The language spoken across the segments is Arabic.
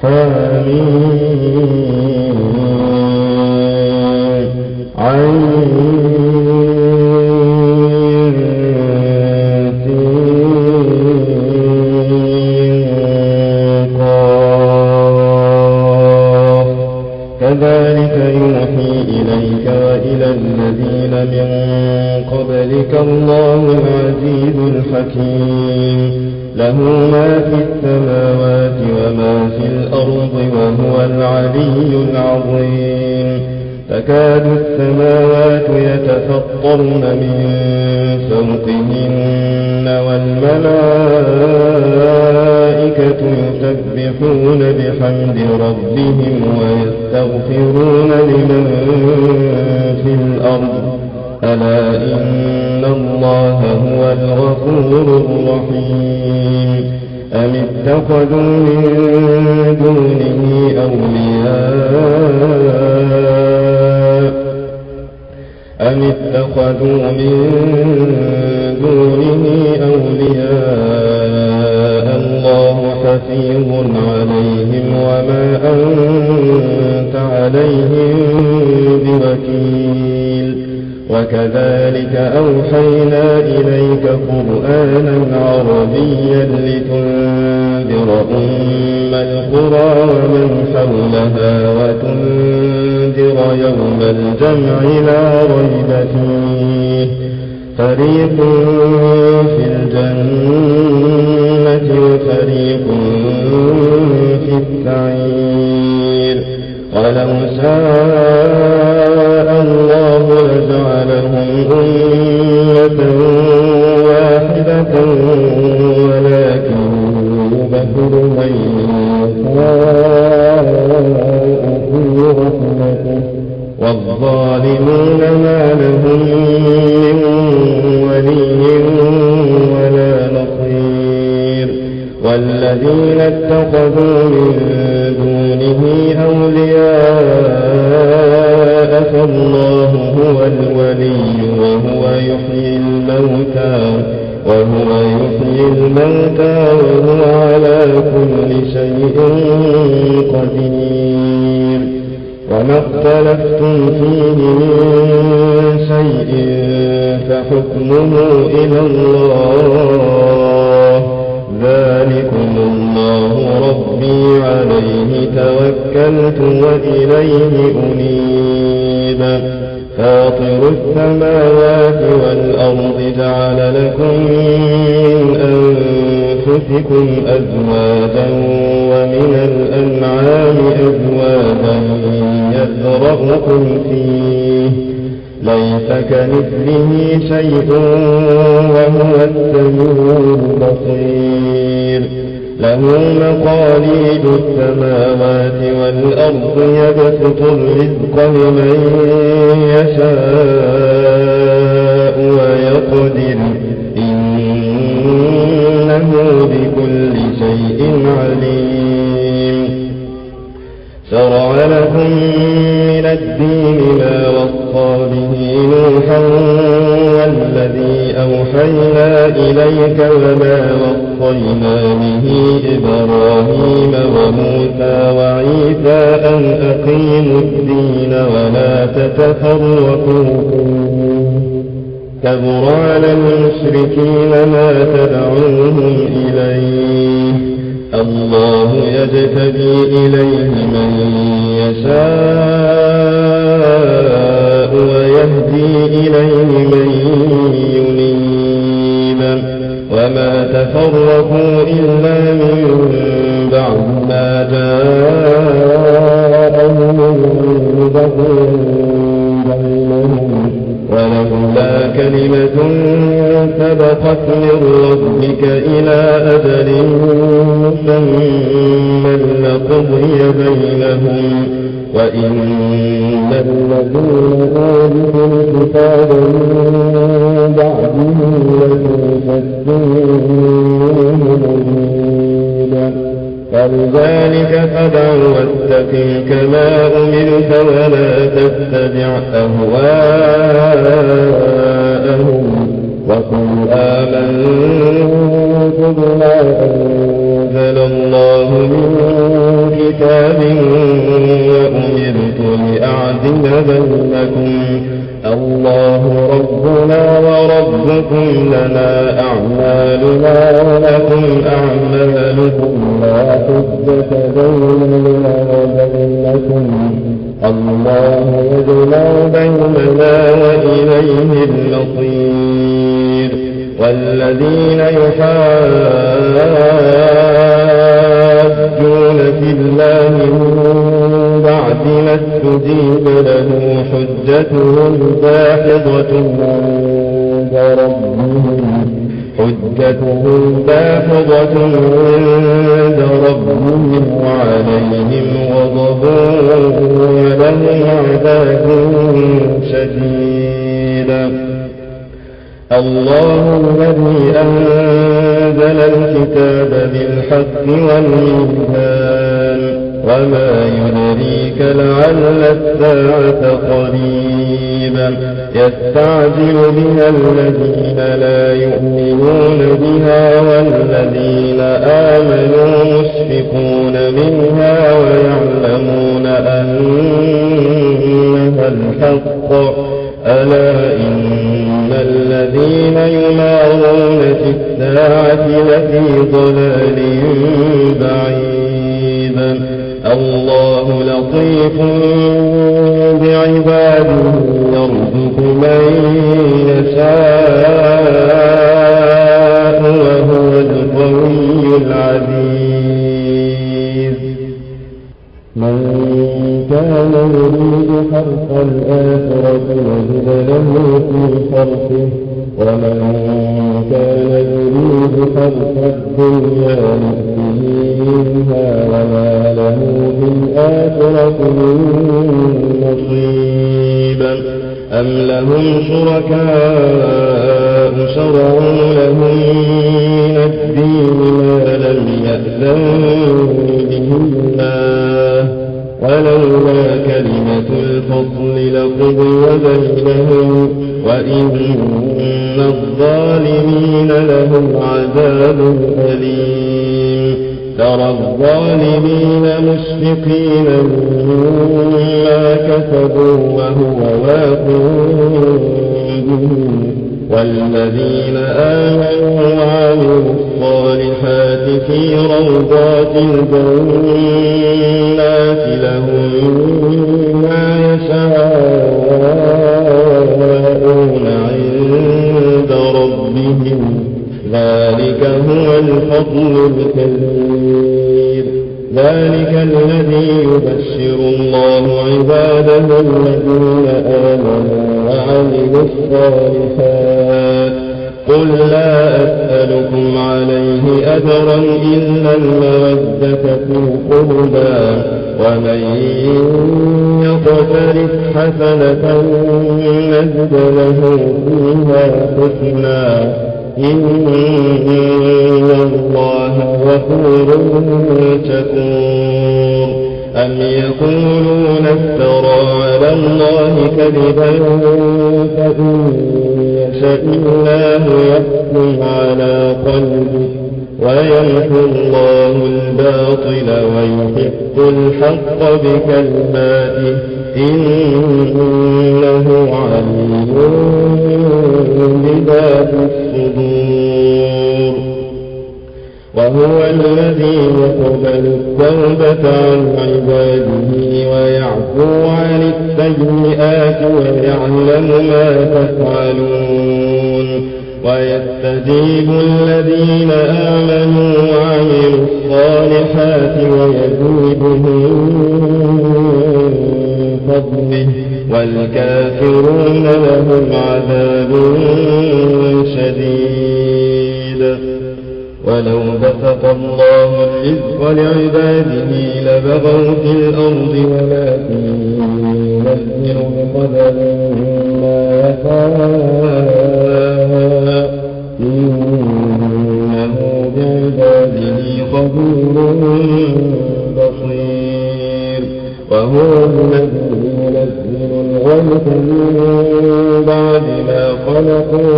حميم عين قاف كذلك يوحي إليك وإلى الذين من قبلك الله العزيز الحكيم له ما في السماوات وما في الأرض وهو العلي العظيم تكاد السماوات يتفطرن من فوقهن والملائكة يسبحون بحمد ربهم ويستغفرون لمن في الأرض ألا إن الله هو الغفور الرحيم أم اتخذوا من دونه أولياء الله حفيظ عليهم وما أنت عليهم بوكيل وكذلك أوحينا إليك قرآنا عربيا لتنذر أم القرى ومن حولها وتنذر يوم الجمع لا ريب فيه فريق في الجنة وفريق في السعير ولو شاء الله لجعلهم أمة واحدة ولكن يبدل من يشاء في رحمته والظالمون ما لهم من ولي ولا نصير والذين اتخذوا من دونه أولياء فالله هو الولي وهو يحيي الموتى وهو على كل شيء قدير وما اختلفتم فيه من شيء فحكمه إلى الله ذلكم الله ربي عليه توكلت وإليه أنيب فاطر السماوات والأرض جعل لكم من أنفسكم أزواجا ومن الأنعام أزواجا يذرأكم فيه ليس كمثله شيء وهو السميع البصير له مقاليد السماوات والأرض يبسط الرزق لمن يشاء ويقدر إنه بكل شيء عليم شرع لكم من الدين ما وصى به نوحا والذي أوحينا إليك وما وصينا به إبراهيم وموسى وعيسى أن أقيموا الدين ولا تتفرقوا كبر على المشركين ما تدعوهم إليه الله يجتبي إليه من يشاء ويهدي إليه من ينيب وما تفرقوا إلا من بعد ما جاءهم البغي بينهم ولولا كلمة سبقت من ربك إلى أجل مسمى لقضي بينهم وإن الذين أوتوا الكتاب من بعدهم لفي شك منه مريب فلذلك فادع واستقم كما أمرت ولا تتبع أهواءهم وقل آمنت بما أنزل الله من كتاب وأمرت لأعدل بينكم الله ربنا وربكم لنا أعمالنا ولكم أعمالكم لا حجة بيننا وبينكم الله يجمع بيننا وإليه المصير والذين يحاجون في الله من بعد ما استجيب له حجتهم داحضة عند ربهم وعليهم غضب ولهم عذاب شديد الله الذي أنزل الكتاب بالحق والميزان وما يدريك لعل الساعة قريبا يستعجل بها الذين لا يؤمنون بها والذين آمنوا مشفقون منها ويعلمون أنها الحق ألا إن الذين يمارون في الساعة لفي ضلال بعيد الله لطيف بعباده يرزق من يشاء وهو القوي العزيز من كان يريد حرث الآخرة نزد له في حرثه ومن كان يريد حرث الدنيا نؤته منها وما له في الآخرة من نصيب أم لهم شركاء شرعوا لهم من الدين ما لم يأذن به الله ولولا كلمة الفصل لقضي بينهم وإن الظالمين لهم عذاب أليم ترى الظالمين مشفقين مما كسبوا وهو واقع بهم والذين آمنوا وعملوا الصالحات في روضات الجنات لهم ما يشاءون عند ربهم ذلك هو الفضل الكبير ذلك الذي يبشر الله عباده الذين آمنوا وعملوا الصالحات قل لا أسألكم عليه أجرا إلا المودة في القربى ومن يقترف حسنة نزد له فيها حسنا إن الله غفور شكور أم يقولون افترى على الله كذبا فإن يشاء الله يحكم على قلبه ويمحو الله الباطل ويحق الحق بكلماته إنه عليم بذات الصدور وهو الذي يقبل التوبة عن عباده ويعفو عن السيئات ويعلم ما تفعلون ويستجيب الذين آمنوا وعملوا الصالحات ويزيدهم من فضله والكافرون لهم عذاب شديد ولو بسط الله الرزق لعباده لبغوا في الأرض ولكن ينزل بقدر ما يشاء إنه بعباده خبير بصير وهو الذي ينزل الغيث من بعد ما خلقوا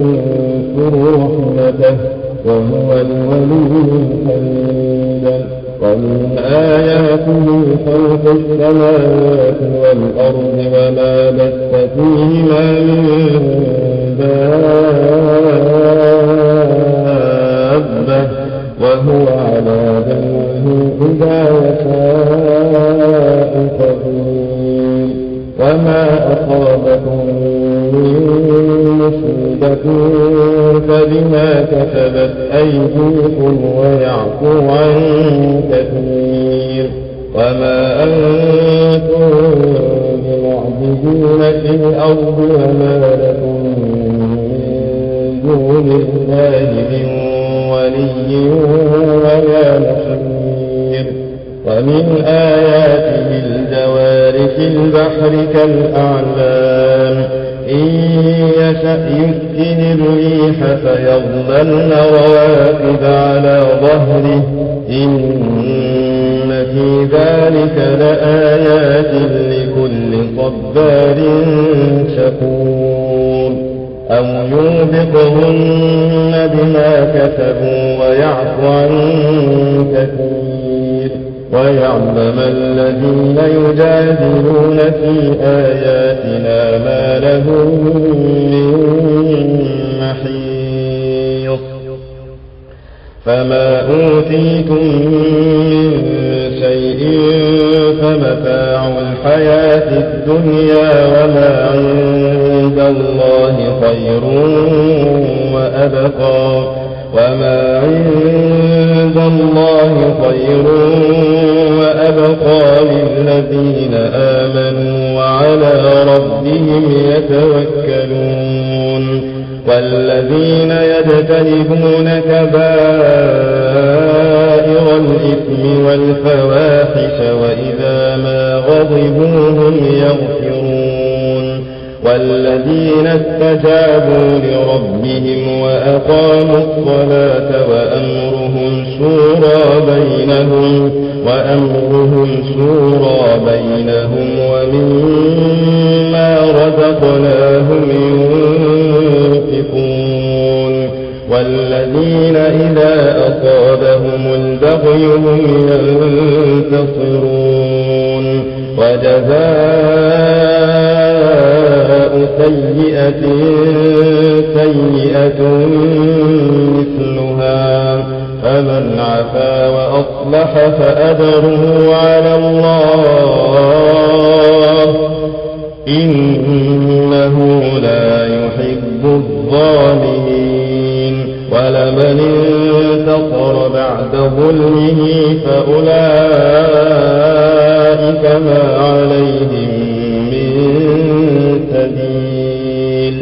وينشر رحمته وهو الولي الحميد ومن آياته خلق السماوات والأرض وما بث فيهما من دابة وهو على جمعه إذا يشاء قدير وما أصابكم من مصيبة فبما كسبت أيديكم ويعفو عن كثير وما أنتم بمعجزين في الأرض وما لكم من دون الله من ولي ولا نصير ومن آياته الجوار في البحر كالأعلام إن يشأ يسكن الريح فيظللن رواكد على ظهره إن في ذلك لآيات لكل صبار شكور أو يوبقهن بما كسبوا ويعفو عن كثير ويعلم الذين يجادلون في آياتنا ما لهم من محيص فما أوتيتم من شيء فمتاع الحياة الدنيا وما عند الله خير وأبقى وما عند الله خير وأبقى للذين آمنوا وعلى ربهم يتوكلون والذين يجتنبون كبائر الإثم والفواحش وإذا ما غضبوا هم يغفرون والذين استجابوا لربهم وأقاموا الصلاة وأمرهم شورى بينهم ومما رزقناهم ينفقون والذين إذا أصابهم البغي هم ينتصرون وجزاء سيئة مثلها فمن عفا وأصلح فأجره على الله إنه لا يحب الظالمين ولمن انتصر بعد ظلمه فأولئك ما عليهم من سبيل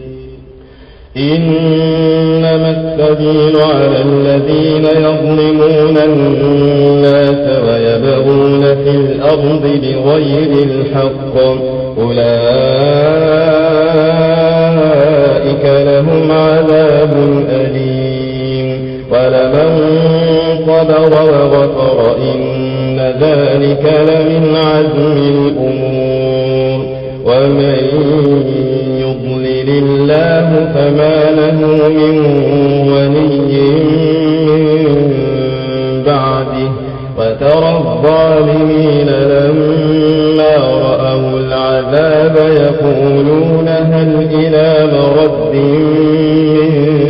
إنما السبيل على الذين يظلمون الناس ويبغون في الأرض بغير الحق أولئك لهم عذاب أليم ولمن صبر وغفر إن ذلك لمن عزم الأمور ومن يضلل الله فما له من ولي من بعده وترى الظالمين لما رأوا العذاب يقولون هل إلى مرد من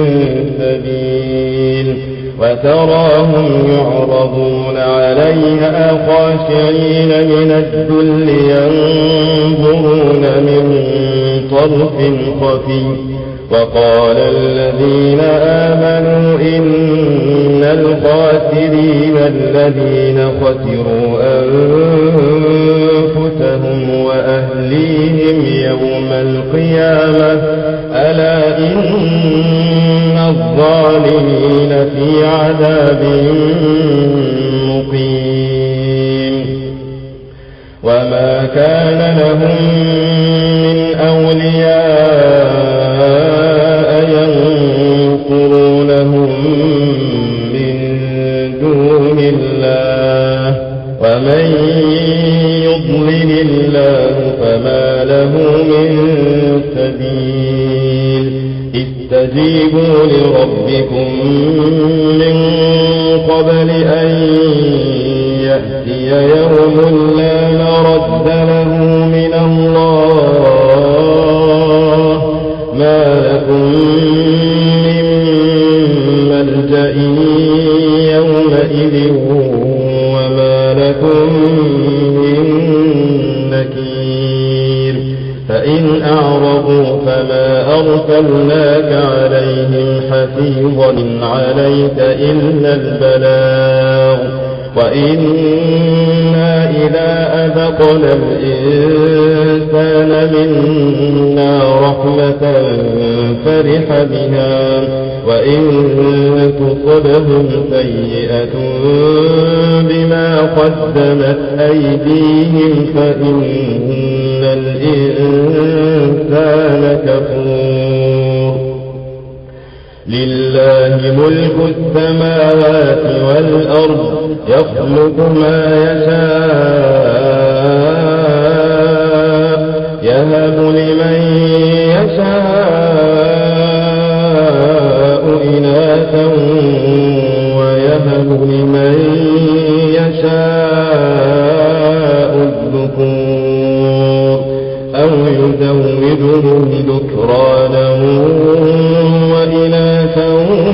سبيل وتراهم يعرضون عليها خاشعين من الذل ينظرون من طرف خفي وقال الذين آمنوا إن الخاسرين الذين خسروا أنفسهم وأهليهم يوم القيامة ألا إن الظالمين في عذاب مقيم وما كان لهم من أولياء ينصرونهم من دون الله ومن يضلل الله فما له من سبيل استجيبوا لربكم من قبل أن يأتي يوم لا مرد له من الله ما لكم من ملجأ يومئذ وما لكم من نكير فإن أعرضوا فما أرسلناك عليهم حفيظا عليك إلا البلاغ وإنا إذا أذقنا الإنسان منا رحمة فرح بها وإن تصبهم سيئة بما قدمت أيديهم فإن الإنسان كفور لله ملك السماوات والأرض يخلق ما يشاء يهب لمن يشاء إناثا ويهب لمن يشاء الذكور أو يزوجهم ذكرانا وإناثا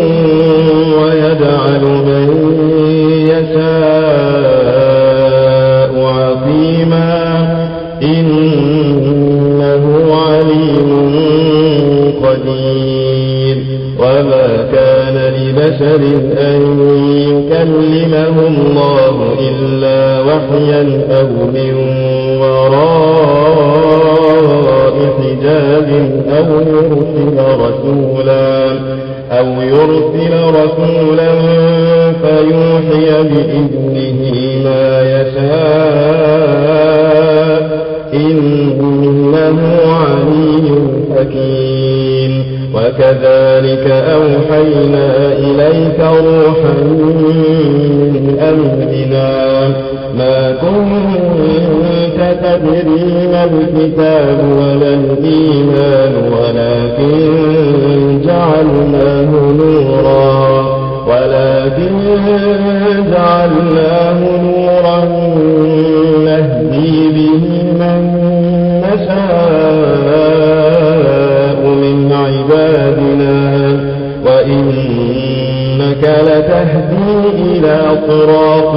ويجعل من يشاء عقيما إنه عليم قدير وما كان لبشر أن يكلمه الله إلا وحيا أو من وراء حجاب أو يرسل رسولا فيوحي بإذنه ما يشاء إنه علي حكيم وكذلك أوحينا إليك روحا من أمرنا ما كنت تدري ما الكتاب ولا الإيمان ولكن جعلناه نورا نهدي به من نشاء من عبادنا وإنك لتهدي إلى صراط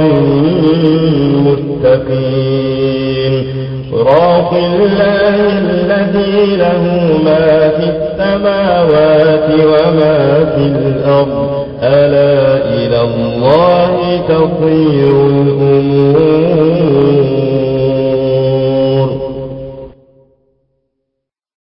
مستقيم صراط الله الذي له ما في السماوات وما في الأرض ألا إلى الله تصير الأمور